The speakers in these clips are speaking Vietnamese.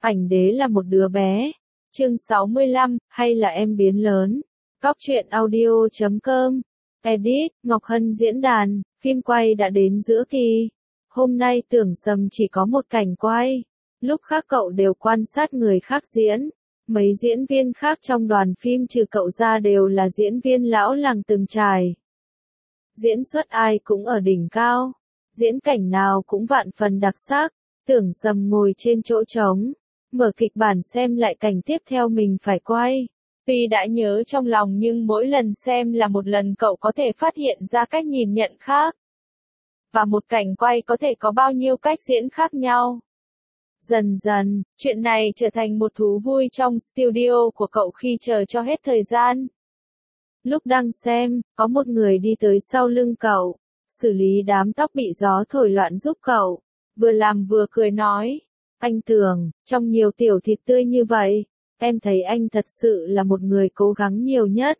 Ảnh đế là một đứa bé. Chương 65, hay là em biến lớn. Cóc truyện audio.com. Edit, Ngọc Hân diễn đàn, phim quay đã đến giữa kỳ. Hôm nay Tưởng Sầm chỉ có một cảnh quay. Lúc khác cậu đều quan sát người khác diễn. Mấy diễn viên khác trong đoàn phim trừ cậu ra đều là diễn viên lão làng từng trải. Diễn xuất ai cũng ở đỉnh cao. Diễn cảnh nào cũng vạn phần đặc sắc. Tưởng Sầm ngồi trên chỗ trống, mở kịch bản xem lại cảnh tiếp theo mình phải quay. Tuy đã nhớ trong lòng nhưng mỗi lần xem là một lần cậu có thể phát hiện ra cách nhìn nhận khác. Và một cảnh quay có thể có bao nhiêu cách diễn khác nhau. Dần dần, chuyện này trở thành một thú vui trong studio của cậu khi chờ cho hết thời gian. Lúc đang xem, có một người đi tới sau lưng cậu, xử lý đám tóc bị gió thổi loạn giúp cậu. Vừa làm vừa cười nói, anh Tường, trong nhiều tiểu thịt tươi như vậy, em thấy anh thật sự là một người cố gắng nhiều nhất.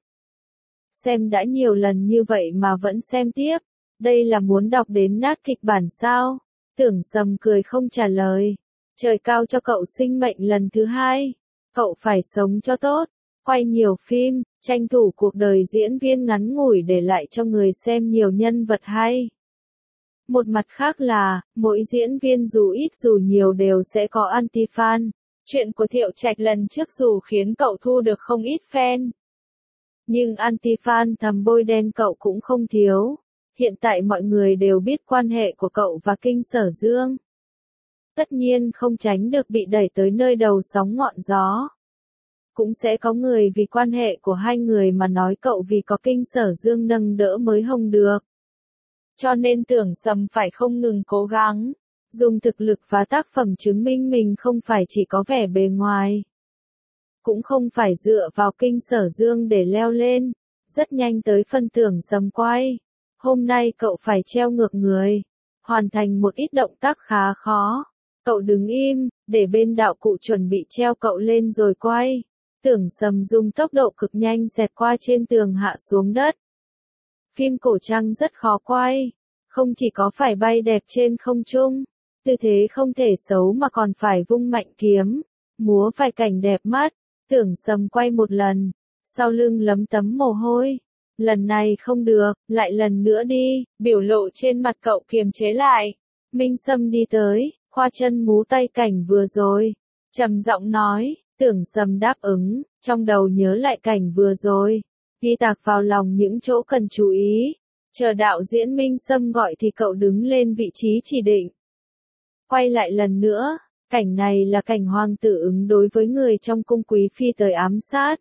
Xem đã nhiều lần như vậy mà vẫn xem tiếp, đây là muốn đọc đến nát kịch bản sao? Tưởng Sầm cười không trả lời. Trời cao cho cậu sinh mệnh lần thứ hai, cậu phải sống cho tốt, quay nhiều phim, tranh thủ cuộc đời diễn viên ngắn ngủi để lại cho người xem nhiều nhân vật hay. Một mặt khác là, mỗi diễn viên dù ít dù nhiều đều sẽ có anti-fan. Chuyện của Thiệu Trạch lần trước dù khiến cậu thu được không ít fan, nhưng anti-fan thầm bôi đen cậu cũng không thiếu. Hiện tại mọi người đều biết quan hệ của cậu và Kinh Sở Dương. Tất nhiên không tránh được bị đẩy tới nơi đầu sóng ngọn gió. Cũng sẽ có người vì quan hệ của hai người mà nói cậu vì có Kinh Sở Dương nâng đỡ mới hồng được. Cho nên Tưởng Sầm phải không ngừng cố gắng, dùng thực lực và tác phẩm chứng minh mình không phải chỉ có vẻ bề ngoài. Cũng không phải dựa vào Kinh Sở Dương để leo lên. Rất nhanh tới phân Tưởng Sầm quay. Hôm nay cậu phải treo ngược người, hoàn thành một ít động tác khá khó. Cậu đứng im, để bên đạo cụ chuẩn bị treo cậu lên rồi quay. Tưởng Sầm dùng tốc độ cực nhanh xẹt qua trên tường hạ xuống đất. Phim cổ trang rất khó quay, không chỉ có phải bay đẹp trên không trung, tư thế không thể xấu mà còn phải vung mạnh kiếm, múa phải cảnh đẹp mắt. Tưởng Sầm quay một lần, sau lưng lấm tấm mồ hôi. Lần này không được, lại lần nữa đi, biểu lộ trên mặt cậu kiềm chế lại. Minh Sâm đi tới, khoa chân múa tay cảnh vừa rồi, trầm giọng nói. Tưởng Sầm đáp ứng, trong đầu nhớ lại cảnh vừa rồi, ghi tạc vào lòng những chỗ cần chú ý. Chờ đạo diễn Minh Sâm gọi thì cậu đứng lên vị trí chỉ định. Quay lại lần nữa, cảnh này là cảnh hoàng tử ứng đối với người trong cung quý phi tới ám sát.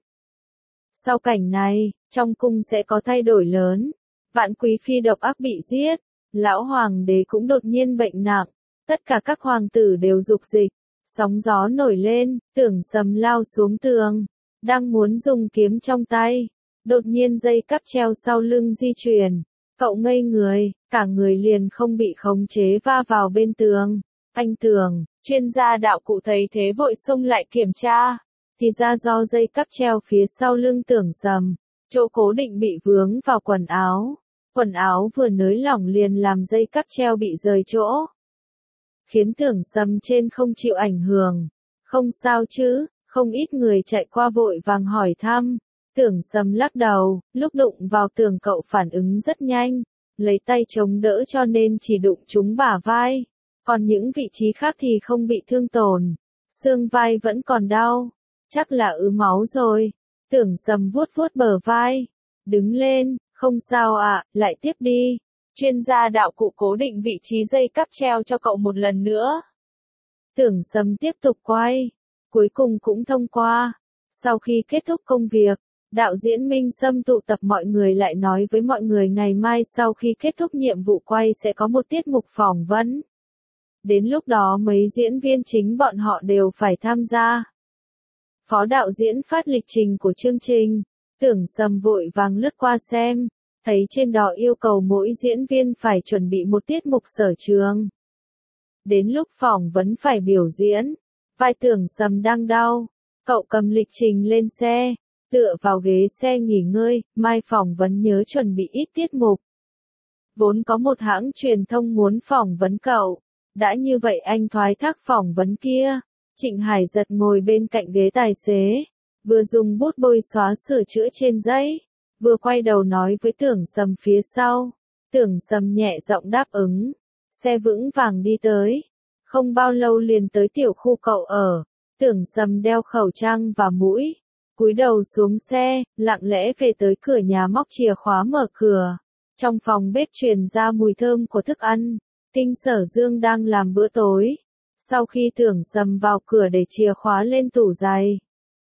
Sau cảnh này, trong cung sẽ có thay đổi lớn. Vạn quý phi độc ác bị giết, lão hoàng đế cũng đột nhiên bệnh nặng, tất cả các hoàng tử đều dục dịch. Sóng gió nổi lên, Tưởng Sầm lao xuống tường, đang muốn dùng kiếm trong tay. Đột nhiên dây cáp treo sau lưng di chuyển. Cậu ngây người, cả người liền không bị khống chế va vào bên tường. Anh Tường, chuyên gia đạo cụ thấy thế vội xông lại kiểm tra. Thì ra do dây cáp treo phía sau lưng Tưởng Sầm, chỗ cố định bị vướng vào quần áo. Quần áo vừa nới lỏng liền làm dây cáp treo bị rời chỗ, khiến Tưởng Sầm trên không chịu ảnh hưởng. Không sao chứ? Không ít người chạy qua vội vàng hỏi thăm. Tưởng Sầm lắc đầu, lúc đụng vào tường cậu phản ứng rất nhanh, lấy tay chống đỡ cho nên chỉ đụng trúng bả vai. Còn những vị trí khác thì không bị thương tổn. Xương vai vẫn còn đau, chắc là ứ máu rồi. Tưởng Sầm vuốt vuốt bờ vai, đứng lên, không sao ạ, lại tiếp đi. Chuyên gia đạo cụ cố định vị trí dây cáp treo cho cậu một lần nữa. Tưởng Sầm tiếp tục quay, cuối cùng cũng thông qua. Sau khi kết thúc công việc, đạo diễn Minh Sâm tụ tập mọi người lại nói với mọi người ngày mai sau khi kết thúc nhiệm vụ quay sẽ có một tiết mục phỏng vấn. Đến lúc đó mấy diễn viên chính bọn họ đều phải tham gia. Phó đạo diễn phát lịch trình của chương trình. Tưởng Sầm vội vàng lướt qua xem, thấy trên đó yêu cầu mỗi diễn viên phải chuẩn bị một tiết mục sở trường. Đến lúc phỏng vấn phải biểu diễn, vai Tưởng Sầm đang đau, cậu cầm lịch trình lên xe, tựa vào ghế xe nghỉ ngơi, mai phỏng vấn nhớ chuẩn bị ít tiết mục. Vốn có một hãng truyền thông muốn phỏng vấn cậu, đã như vậy anh thoái thác phỏng vấn kia, Trịnh Hải giật ngồi bên cạnh ghế tài xế, vừa dùng bút bôi xóa sửa chữa trên giấy, vừa quay đầu nói với Tưởng Sầm phía sau. Tưởng Sầm nhẹ giọng đáp ứng, xe vững vàng đi tới, không bao lâu liền tới tiểu khu cậu ở. Tưởng Sầm đeo khẩu trang và mũi, cúi đầu xuống xe, lặng lẽ về tới cửa nhà móc chìa khóa mở cửa. Trong phòng bếp truyền ra mùi thơm của thức ăn, Kinh Sở Dương đang làm bữa tối. Sau khi Tưởng Sầm vào cửa để chìa khóa lên tủ giày,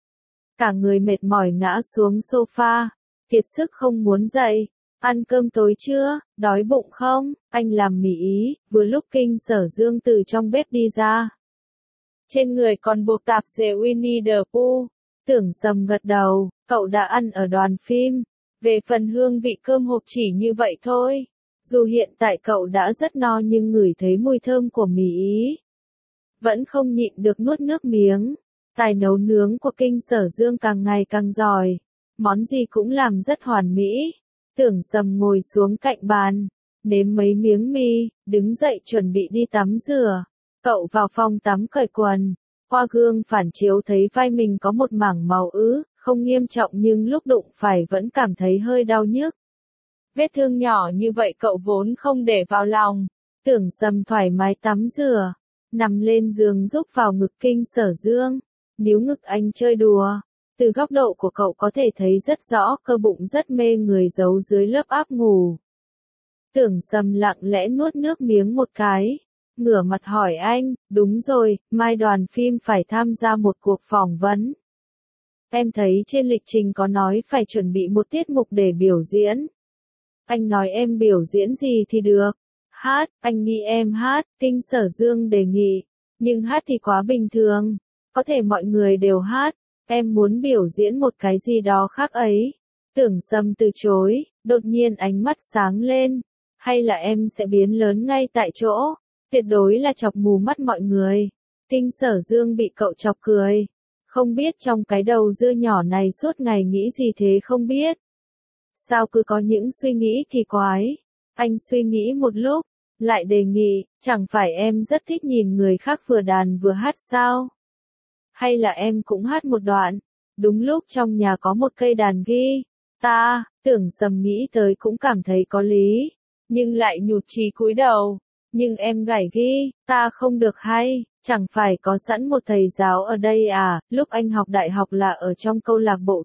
cả người mệt mỏi ngã xuống sofa, kiệt sức không muốn dậy. Ăn cơm tối chưa, đói bụng không? Anh làm mì Ý, vừa lúc Kinh Sở Dương từ trong bếp đi ra. Trên người còn buộc tạp dề Winnie the Pooh. Tưởng Sầm gật đầu, cậu đã ăn ở đoàn phim. Về phần hương vị cơm hộp chỉ như vậy thôi. Dù hiện tại cậu đã rất no nhưng ngửi thấy mùi thơm của mì Ý, vẫn không nhịn được nuốt nước miếng. Tài nấu nướng của Kinh Sở Dương càng ngày càng giỏi, món gì cũng làm rất hoàn mỹ. Tưởng Sầm ngồi xuống cạnh bàn, nếm mấy miếng mì, đứng dậy chuẩn bị đi tắm rửa. Cậu vào phòng tắm cởi quần, qua gương phản chiếu thấy vai mình có một mảng màu ứ, không nghiêm trọng nhưng lúc đụng phải vẫn cảm thấy hơi đau nhức. Vết thương nhỏ như vậy cậu vốn không để vào lòng. Tưởng Sầm thoải mái tắm rửa, nằm lên giường giúp vào ngực Kinh Sở Dương, níu ngực anh chơi đùa. Từ góc độ của cậu có thể thấy rất rõ cơ bụng rất mê người giấu dưới lớp áo ngủ. Tưởng Sầm lặng lẽ nuốt nước miếng một cái, ngửa mặt hỏi anh, đúng rồi, mai đoàn phim phải tham gia một cuộc phỏng vấn. Em thấy trên lịch trình có nói phải chuẩn bị một tiết mục để biểu diễn. Anh nói em biểu diễn gì thì được. Hát, anh nghĩ em hát, Kinh Sở Dương đề nghị. Nhưng hát thì quá bình thường, có thể mọi người đều hát. Em muốn biểu diễn một cái gì đó khác ấy. Tưởng Sầm từ chối, đột nhiên ánh mắt sáng lên. Hay là em sẽ biến lớn ngay tại chỗ, tuyệt đối là chọc mù mắt mọi người. Kinh Sở Dương bị cậu chọc cười. Không biết trong cái đầu dưa nhỏ này suốt ngày nghĩ gì thế không biết. Sao cứ có những suy nghĩ kỳ quái. Anh suy nghĩ một lúc, lại đề nghị, chẳng phải em rất thích nhìn người khác vừa đàn vừa hát sao? Hay là em cũng hát một đoạn? Đúng lúc trong nhà có một cây đàn guitar, Tưởng Sầm nghĩ tới cũng cảm thấy có lý, nhưng lại nhụt chí cúi đầu. Nhưng em gảy guitar không được hay, chẳng phải có sẵn một thầy giáo ở đây à, lúc anh học đại học là ở trong câu lạc bộ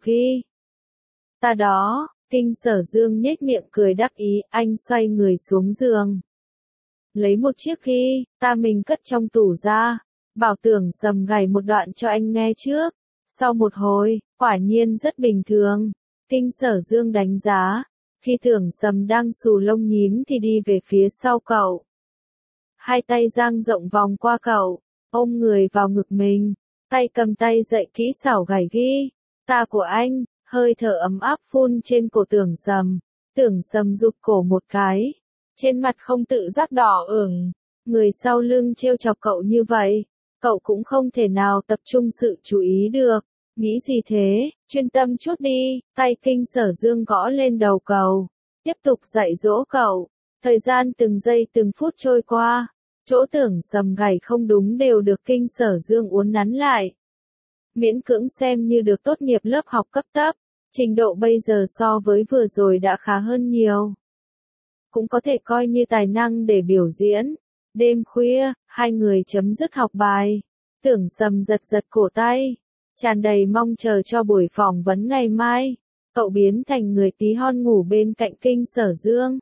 guitar đó. Kinh Sở Dương nhếch miệng cười đắc ý, anh xoay người xuống giường, lấy một chiếc guitar mình cất trong tủ ra, bảo Tưởng Sầm gảy một đoạn cho anh nghe trước. Sau một hồi, quả nhiên rất bình thường. Kinh Sở Dương đánh giá, khi Tưởng Sầm đang xù lông nhím thì đi về phía sau cậu. Hai tay dang rộng vòng qua cậu, ôm người vào ngực mình, tay cầm tay dạy kỹ xảo gảy guitar của anh, hơi thở ấm áp phun trên cổ Tưởng Sầm. Tưởng Sầm rụt cổ một cái, trên mặt không tự giác đỏ ửng. Người sau lưng trêu chọc cậu như vậy, cậu cũng không thể nào tập trung sự chú ý được. Nghĩ gì thế, chuyên tâm chút đi. Tay Kinh Sở Dương gõ lên đầu cậu, tiếp tục dạy dỗ cậu. Thời gian từng giây từng phút trôi qua, chỗ Tưởng Sầm gảy không đúng đều được Kinh Sở Dương uốn nắn lại. Miễn cưỡng xem như được tốt nghiệp lớp học cấp thấp, trình độ bây giờ so với vừa rồi đã khá hơn nhiều. Cũng có thể coi như tài năng để biểu diễn. Đêm khuya, hai người chấm dứt học bài. Tưởng Sầm giật giật cổ tay, tràn đầy mong chờ cho buổi phỏng vấn ngày mai. Cậu biến thành người tí hon ngủ bên cạnh Kinh Sở Dương.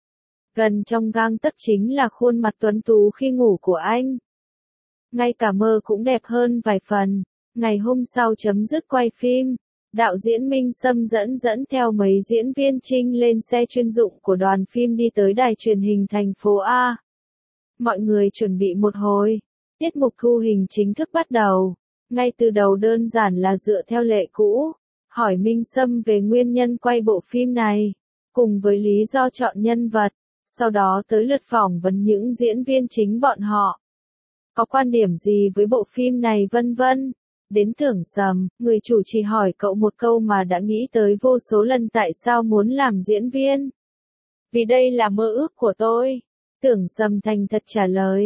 Gần trong gang tấc chính là khuôn mặt tuấn tú khi ngủ của anh. Ngay cả mơ cũng đẹp hơn vài phần. Ngày hôm sau chấm dứt quay phim, đạo diễn Minh Sâm dẫn theo mấy diễn viên chính lên xe chuyên dụng của đoàn phim đi tới đài truyền hình thành phố A. Mọi người chuẩn bị một hồi, tiết mục thu hình chính thức bắt đầu. Ngay từ đầu đơn giản là dựa theo lệ cũ, hỏi Minh Sâm về nguyên nhân quay bộ phim này, cùng với lý do chọn nhân vật, sau đó tới lượt phỏng vấn những diễn viên chính bọn họ. Có quan điểm gì với bộ phim này vân vân. Đến Tưởng Sầm, người chủ chỉ hỏi cậu một câu mà đã nghĩ tới vô số lần tại sao muốn làm diễn viên. Vì đây là mơ ước của tôi. Tưởng Sầm thành thật trả lời.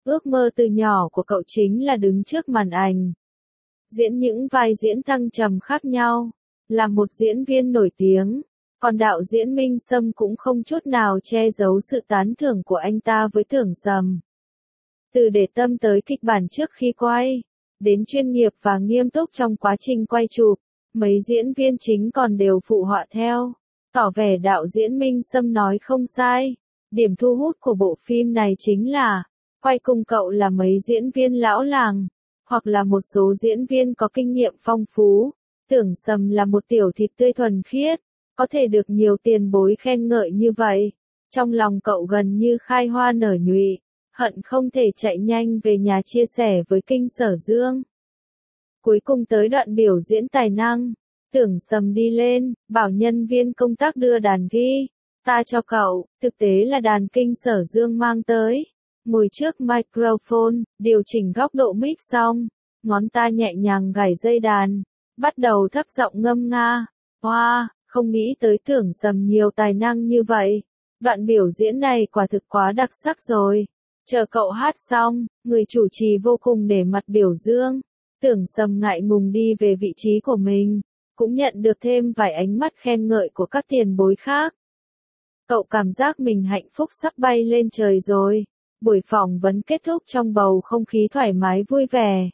Ước mơ từ nhỏ của cậu chính là đứng trước màn ảnh, diễn những vai diễn thăng trầm khác nhau, là một diễn viên nổi tiếng. Còn đạo diễn Minh Sâm cũng không chút nào che giấu sự tán thưởng của anh ta với Tưởng Sầm. Từ để tâm tới kịch bản trước khi quay, đến chuyên nghiệp và nghiêm túc trong quá trình quay chụp, mấy diễn viên chính còn đều phụ họa theo, tỏ vẻ đạo diễn Minh Sâm nói không sai. Điểm thu hút của bộ phim này chính là, quay cùng cậu là mấy diễn viên lão làng, hoặc là một số diễn viên có kinh nghiệm phong phú. Tưởng Sầm là một tiểu thịt tươi thuần khiết, có thể được nhiều tiền bối khen ngợi như vậy. Trong lòng cậu gần như khai hoa nở nhụy, hận không thể chạy nhanh về nhà chia sẻ với Kinh Sở Dương. Cuối cùng tới đoạn biểu diễn tài năng, Tưởng Sầm đi lên, bảo nhân viên công tác đưa đàn ghi ta cho cậu, thực tế là đàn Kinh Sở Dương mang tới. Ngồi trước microphone, điều chỉnh góc độ mic xong, ngón ta nhẹ nhàng gảy dây đàn, bắt đầu thấp giọng ngâm nga. Wow, không nghĩ tới Tưởng Sầm nhiều tài năng như vậy. Đoạn biểu diễn này quả thực quá đặc sắc rồi. Chờ cậu hát xong, người chủ trì vô cùng để mặt biểu dương. Tưởng Sầm ngại ngùng đi về vị trí của mình, cũng nhận được thêm vài ánh mắt khen ngợi của các tiền bối khác. Cậu cảm giác mình hạnh phúc sắp bay lên trời rồi. Buổi phỏng vấn kết thúc trong bầu không khí thoải mái vui vẻ.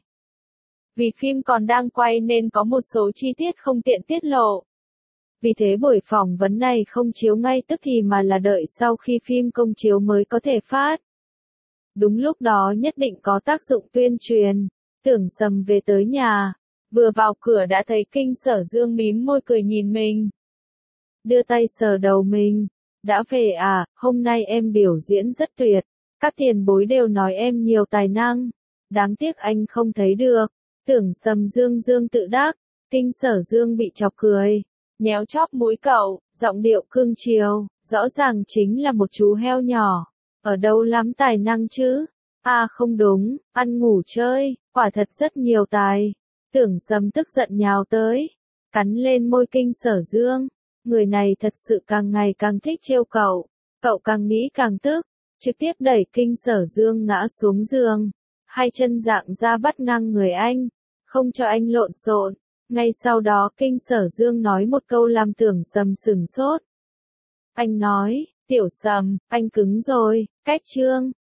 Vì phim còn đang quay nên có một số chi tiết không tiện tiết lộ. Vì thế buổi phỏng vấn này không chiếu ngay tức thì mà là đợi sau khi phim công chiếu mới có thể phát. Đúng lúc đó nhất định có tác dụng tuyên truyền. Tưởng Sầm về tới nhà, vừa vào cửa đã thấy Kinh Sở Dương mím môi cười nhìn mình. Đưa tay sờ đầu mình. Đã về à, hôm nay em biểu diễn rất tuyệt. Các tiền bối đều nói em nhiều tài năng. Đáng tiếc anh không thấy được. Tưởng Sầm dương tự đắc. Kinh Sở Dương bị chọc cười, nhéo chóp mũi cậu, giọng điệu cương chiều, rõ ràng chính là một chú heo nhỏ. Ở đâu lắm tài năng chứ? À không đúng, ăn ngủ chơi, quả thật rất nhiều tài. Tưởng Sầm tức giận nhào tới, cắn lên môi Kinh Sở Dương. Người này thật sự càng ngày càng thích trêu cậu. Cậu càng nghĩ càng tức, trực tiếp đẩy Kinh Sở Dương ngã xuống giường. Hai chân dạng ra bắt ngang người anh, không cho anh lộn xộn. Ngay sau đó Kinh Sở Dương nói một câu làm Tưởng Sầm sửng sốt. Anh nói, Tiểu Sầm, anh cứng rồi, cách chương.